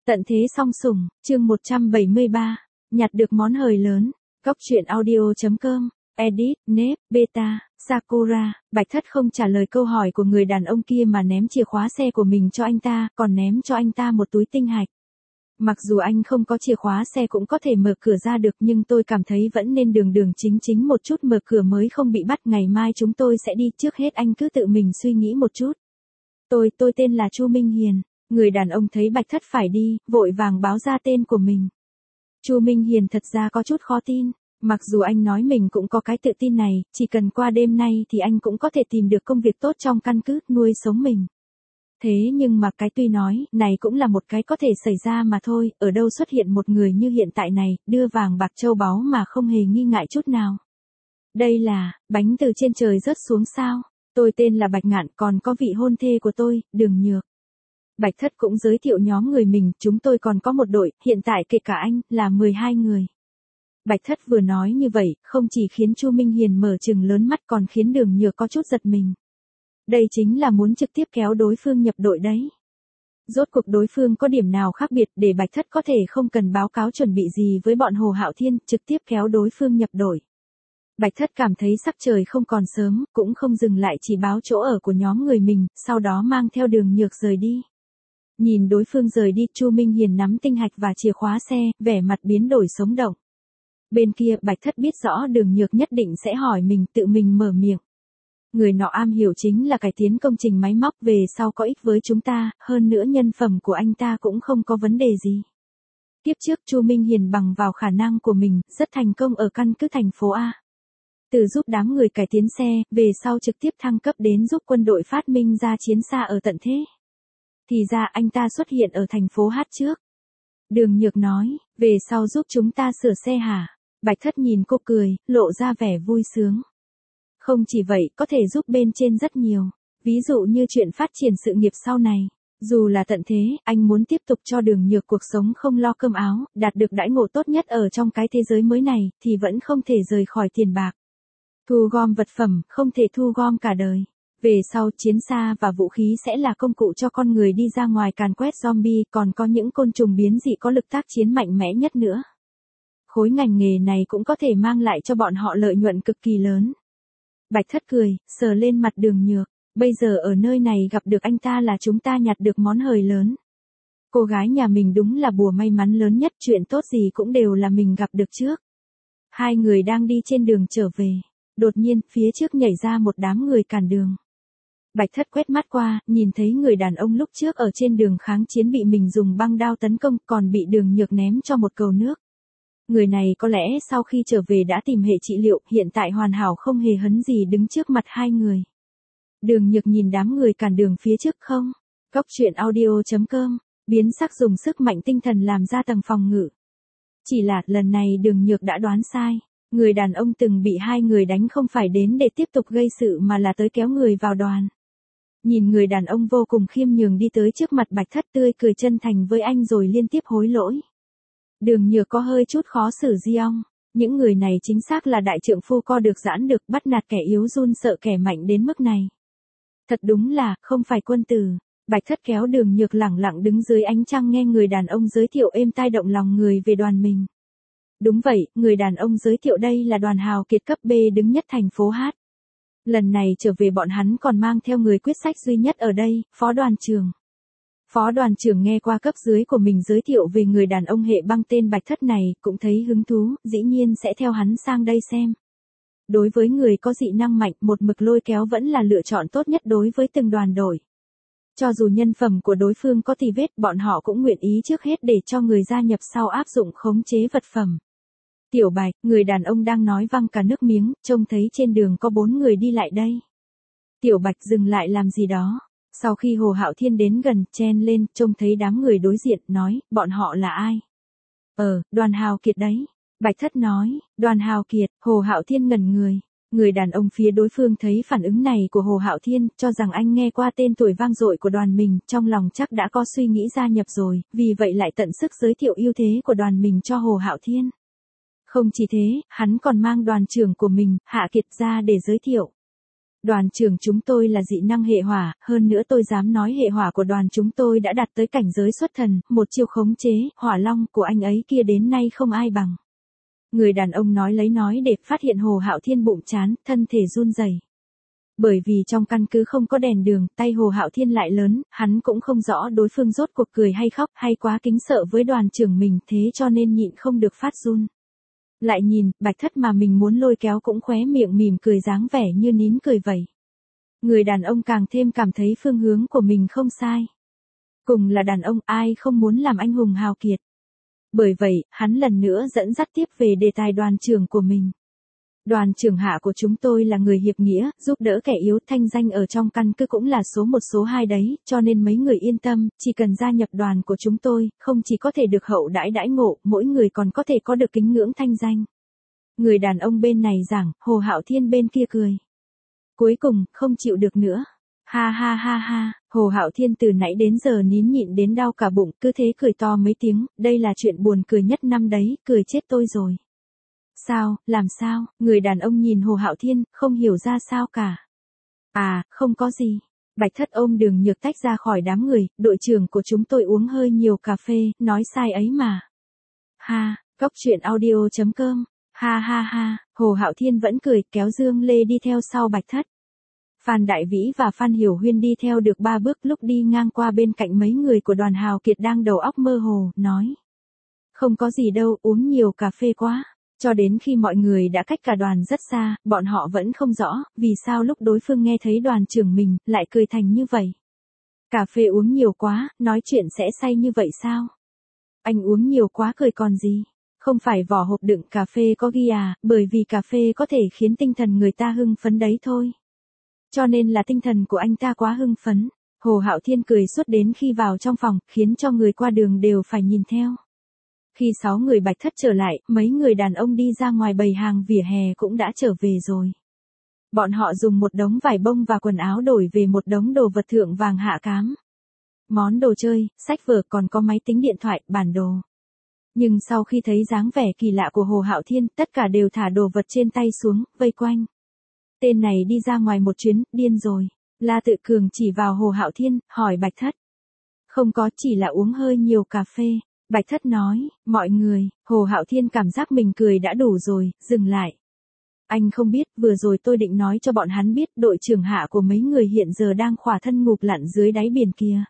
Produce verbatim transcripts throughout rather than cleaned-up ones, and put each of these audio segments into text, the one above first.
Tận thế song sủng, chương một trăm bảy mươi ba, nhặt được món hời lớn. Góc truyện audio chấm com, edit, nếp, beta, Sakura. Bạch Thất không trả lời câu hỏi của người đàn ông kia mà ném chìa khóa xe của mình cho anh ta, còn ném cho anh ta một túi tinh hạch. Mặc dù anh không có chìa khóa xe cũng có thể mở cửa ra được, nhưng tôi cảm thấy vẫn nên đường đường chính chính một chút mở cửa mới không bị bắt. Ngày mai chúng tôi sẽ đi, trước hết anh cứ tự mình suy nghĩ một chút. Tôi, tôi tên là Chu Minh Hiền. Người đàn ông thấy Bạch Thất phải đi, vội vàng báo ra tên của mình. Chu Minh Hiền thật ra có chút khó tin, mặc dù anh nói mình cũng có cái tự tin này, chỉ cần qua đêm nay thì anh cũng có thể tìm được công việc tốt trong căn cứ, nuôi sống mình. Thế nhưng mà cái tuy nói, này cũng là một cái có thể xảy ra mà thôi, ở đâu xuất hiện một người như hiện tại này, đưa vàng bạc châu báu mà không hề nghi ngại chút nào. Đây là, bánh từ trên trời rớt xuống sao? Tôi tên là Bạch Ngạn, còn có vị hôn thê của tôi, Đường Nhược. Bạch Thất cũng giới thiệu nhóm người mình, chúng tôi còn có một đội, hiện tại kể cả anh, là mười hai người. Bạch Thất vừa nói như vậy, không chỉ khiến Chu Minh Hiền mở trừng lớn mắt còn khiến Đường Nhược có chút giật mình. Đây chính là muốn trực tiếp kéo đối phương nhập đội đấy. Rốt cuộc đối phương có điểm nào khác biệt để Bạch Thất có thể không cần báo cáo chuẩn bị gì với bọn Hồ Hạo Thiên, trực tiếp kéo đối phương nhập đội. Bạch Thất cảm thấy sắc trời không còn sớm, cũng không dừng lại chỉ báo chỗ ở của nhóm người mình, sau đó mang theo Đường Nhược rời đi. Nhìn đối phương rời đi, Chu Minh Hiền nắm tinh hạch và chìa khóa xe, vẻ mặt biến đổi sống động. Bên kia, Bạch Thất biết rõ Đường Nhược nhất định sẽ hỏi mình, tự mình mở miệng. Người nọ am hiểu chính là cải tiến công trình máy móc, về sau có ích với chúng ta, hơn nữa nhân phẩm của anh ta cũng không có vấn đề gì. Tiếp trước Chu Minh Hiền bằng vào khả năng của mình, rất thành công ở căn cứ thành phố A. Từ giúp đám người cải tiến xe, về sau trực tiếp thăng cấp đến giúp quân đội phát minh ra chiến xa ở tận thế. Thì ra anh ta xuất hiện ở thành phố Hát trước. Đường Nhược nói, về sau giúp chúng ta sửa xe hả? Bạch Thất nhìn cô cười, lộ ra vẻ vui sướng. Không chỉ vậy, có thể giúp bên trên rất nhiều. Ví dụ như chuyện phát triển sự nghiệp sau này. Dù là tận thế, anh muốn tiếp tục cho Đường Nhược cuộc sống không lo cơm áo, đạt được đãi ngộ tốt nhất ở trong cái thế giới mới này, thì vẫn không thể rời khỏi tiền bạc. Thu gom vật phẩm, không thể thu gom cả đời. Về sau, chiến xa và vũ khí sẽ là công cụ cho con người đi ra ngoài càn quét zombie, còn có những côn trùng biến dị có lực tác chiến mạnh mẽ nhất nữa. Khối ngành nghề này cũng có thể mang lại cho bọn họ lợi nhuận cực kỳ lớn. Bạch Thất cười, sờ lên mặt Đường Nhược. Bây giờ ở nơi này gặp được anh ta là chúng ta nhặt được món hời lớn. Cô gái nhà mình đúng là bùa may mắn lớn nhất, chuyện tốt gì cũng đều là mình gặp được trước. Hai người đang đi trên đường trở về. Đột nhiên, phía trước nhảy ra một đám người cản đường. Bạch Thất quét mắt qua, nhìn thấy người đàn ông lúc trước ở trên đường kháng chiến bị mình dùng băng đao tấn công, còn bị Đường Nhược ném cho một cầu nước. Người này có lẽ sau khi trở về đã tìm hệ trị liệu, hiện tại hoàn hảo không hề hấn gì đứng trước mặt hai người. Đường Nhược nhìn đám người cản đường phía trước không? Góc truyện audio chấm com, biến sắc dùng sức mạnh tinh thần làm ra tầng phòng ngự. Chỉ là lần này Đường Nhược đã đoán sai. Người đàn ông từng bị hai người đánh không phải đến để tiếp tục gây sự mà là tới kéo người vào đoàn. Nhìn người đàn ông vô cùng khiêm nhường đi tới trước mặt Bạch Thất, tươi cười chân thành với anh rồi liên tiếp hối lỗi. Đường Nhược có hơi chút khó xử Giong. Những người này chính xác là đại trượng phu co được giãn được, bắt nạt kẻ yếu run sợ kẻ mạnh đến mức này. Thật đúng là, không phải quân tử. Bạch Thất kéo Đường Nhược lẳng lặng đứng dưới ánh trăng nghe người đàn ông giới thiệu êm tai động lòng người về đoàn mình. Đúng vậy, người đàn ông giới thiệu đây là đoàn hào kiệt cấp B đứng nhất thành phố Hát. Lần này trở về bọn hắn còn mang theo người quyết sách duy nhất ở đây, phó đoàn trưởng. Phó đoàn trưởng nghe qua cấp dưới của mình giới thiệu về người đàn ông hệ băng tên Bạch Thất này, cũng thấy hứng thú, dĩ nhiên sẽ theo hắn sang đây xem. Đối với người có dị năng mạnh, một mực lôi kéo vẫn là lựa chọn tốt nhất đối với từng đoàn đội. Cho dù nhân phẩm của đối phương có tì vết, bọn họ cũng nguyện ý trước hết để cho người gia nhập sau áp dụng khống chế vật phẩm. Tiểu Bạch, người đàn ông đang nói văng cả nước miếng, trông thấy trên đường có bốn người đi lại đây. Tiểu Bạch dừng lại làm gì đó. Sau khi Hồ Hạo Thiên đến gần, chen lên, trông thấy đám người đối diện, nói, bọn họ là ai? Ờ, đoàn Hào Kiệt đấy. Bạch Thất nói, đoàn Hào Kiệt. Hồ Hạo Thiên ngẩn người. Người đàn ông phía đối phương thấy phản ứng này của Hồ Hạo Thiên, cho rằng anh nghe qua tên tuổi vang dội của đoàn mình, trong lòng chắc đã có suy nghĩ gia nhập rồi, vì vậy lại tận sức giới thiệu ưu thế của đoàn mình cho Hồ Hạo Thiên. Không chỉ thế, hắn còn mang đoàn trưởng của mình, Hạ Kiệt ra để giới thiệu. Đoàn trưởng chúng tôi là dị năng hệ hỏa, hơn nữa tôi dám nói hệ hỏa của đoàn chúng tôi đã đạt tới cảnh giới xuất thần, một chiêu khống chế, hỏa long của anh ấy kia đến nay không ai bằng. Người đàn ông nói lấy nói để phát hiện Hồ Hạo Thiên bụng chán, thân thể run rẩy. Bởi vì trong căn cứ không có đèn đường, tay Hồ Hạo Thiên lại lớn, hắn cũng không rõ đối phương rốt cuộc cười hay khóc hay quá kính sợ với đoàn trưởng mình, thế cho nên nhịn không được phát run. Lại nhìn, Bạch Thất mà mình muốn lôi kéo cũng khóe miệng mỉm cười dáng vẻ như nín cười vậy. Người đàn ông càng thêm cảm thấy phương hướng của mình không sai. Cùng là đàn ông, ai không muốn làm anh hùng hào kiệt. Bởi vậy, hắn lần nữa dẫn dắt tiếp về đề tài đoàn trưởng của mình. Đoàn trưởng hạ của chúng tôi là người hiệp nghĩa, giúp đỡ kẻ yếu, thanh danh ở trong căn cứ cũng là số một số hai đấy, cho nên mấy người yên tâm, chỉ cần gia nhập đoàn của chúng tôi, không chỉ có thể được hậu đãi đãi ngộ, mỗi người còn có thể có được kính ngưỡng thanh danh. Người đàn ông bên này giảng, Hồ Hạo Thiên bên kia cười. Cuối cùng, không chịu được nữa. Ha ha ha ha, Hồ Hạo Thiên từ nãy đến giờ nín nhịn đến đau cả bụng, cứ thế cười to mấy tiếng, đây là chuyện buồn cười nhất năm đấy, cười chết tôi rồi. Sao, làm sao, người đàn ông nhìn Hồ Hạo Thiên, không hiểu ra sao cả. À, không có gì. Bạch Thất ôm Đường Nhược tách ra khỏi đám người, đội trưởng của chúng tôi uống hơi nhiều cà phê, nói sai ấy mà. Ha, cốc truyện audio chấm com, ha ha ha, Hồ Hạo Thiên vẫn cười, kéo Dương Lê đi theo sau Bạch Thất. Phan Đại Vĩ và Phan Hiểu Huyên đi theo được ba bước, lúc đi ngang qua bên cạnh mấy người của đoàn hào kiệt đang đầu óc mơ hồ, nói. Không có gì đâu, uống nhiều cà phê quá. Cho đến khi mọi người đã cách cả đoàn rất xa, bọn họ vẫn không rõ, vì sao lúc đối phương nghe thấy đoàn trưởng mình, lại cười thành như vậy. Cà phê uống nhiều quá, nói chuyện sẽ say như vậy sao? Anh uống nhiều quá cười còn gì? Không phải vỏ hộp đựng cà phê có ghi à, bởi vì cà phê có thể khiến tinh thần người ta hưng phấn đấy thôi. Cho nên là tinh thần của anh ta quá hưng phấn. Hồ Hạo Thiên cười suốt đến khi vào trong phòng, khiến cho người qua đường đều phải nhìn theo. Khi sáu người Bạch Thất trở lại, mấy người đàn ông đi ra ngoài bày hàng vỉa hè cũng đã trở về rồi. Bọn họ dùng một đống vải bông và quần áo đổi về một đống đồ vật thượng vàng hạ cám. Món đồ chơi, sách vở, còn có máy tính điện thoại, bản đồ. Nhưng sau khi thấy dáng vẻ kỳ lạ của Hồ Hạo Thiên, tất cả đều thả đồ vật trên tay xuống, vây quanh. Tên này đi ra ngoài một chuyến, điên rồi. La Tự Cường chỉ vào Hồ Hạo Thiên, hỏi Bạch Thất. Không có, chỉ là uống hơi nhiều cà phê. Bạch Thất nói, mọi người, Hồ Hạo Thiên cảm giác mình cười đã đủ rồi, dừng lại. Anh không biết, vừa rồi tôi định nói cho bọn hắn biết đội trưởng hạ của mấy người hiện giờ đang khỏa thân ngụp lặn dưới đáy biển kia.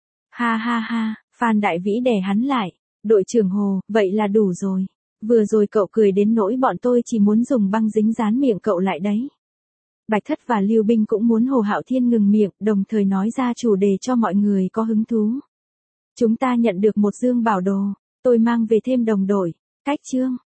Ha ha ha, Phan Đại Vĩ đè hắn lại. Đội trưởng Hồ, vậy là đủ rồi. Vừa rồi cậu cười đến nỗi bọn tôi chỉ muốn dùng băng dính dán miệng cậu lại đấy. Bạch Thất và Lưu Binh cũng muốn Hồ Hạo Thiên ngừng miệng, đồng thời nói ra chủ đề cho mọi người có hứng thú. Chúng ta nhận được một dương bảo đồ, tôi mang về thêm đồng đội. Cách chương.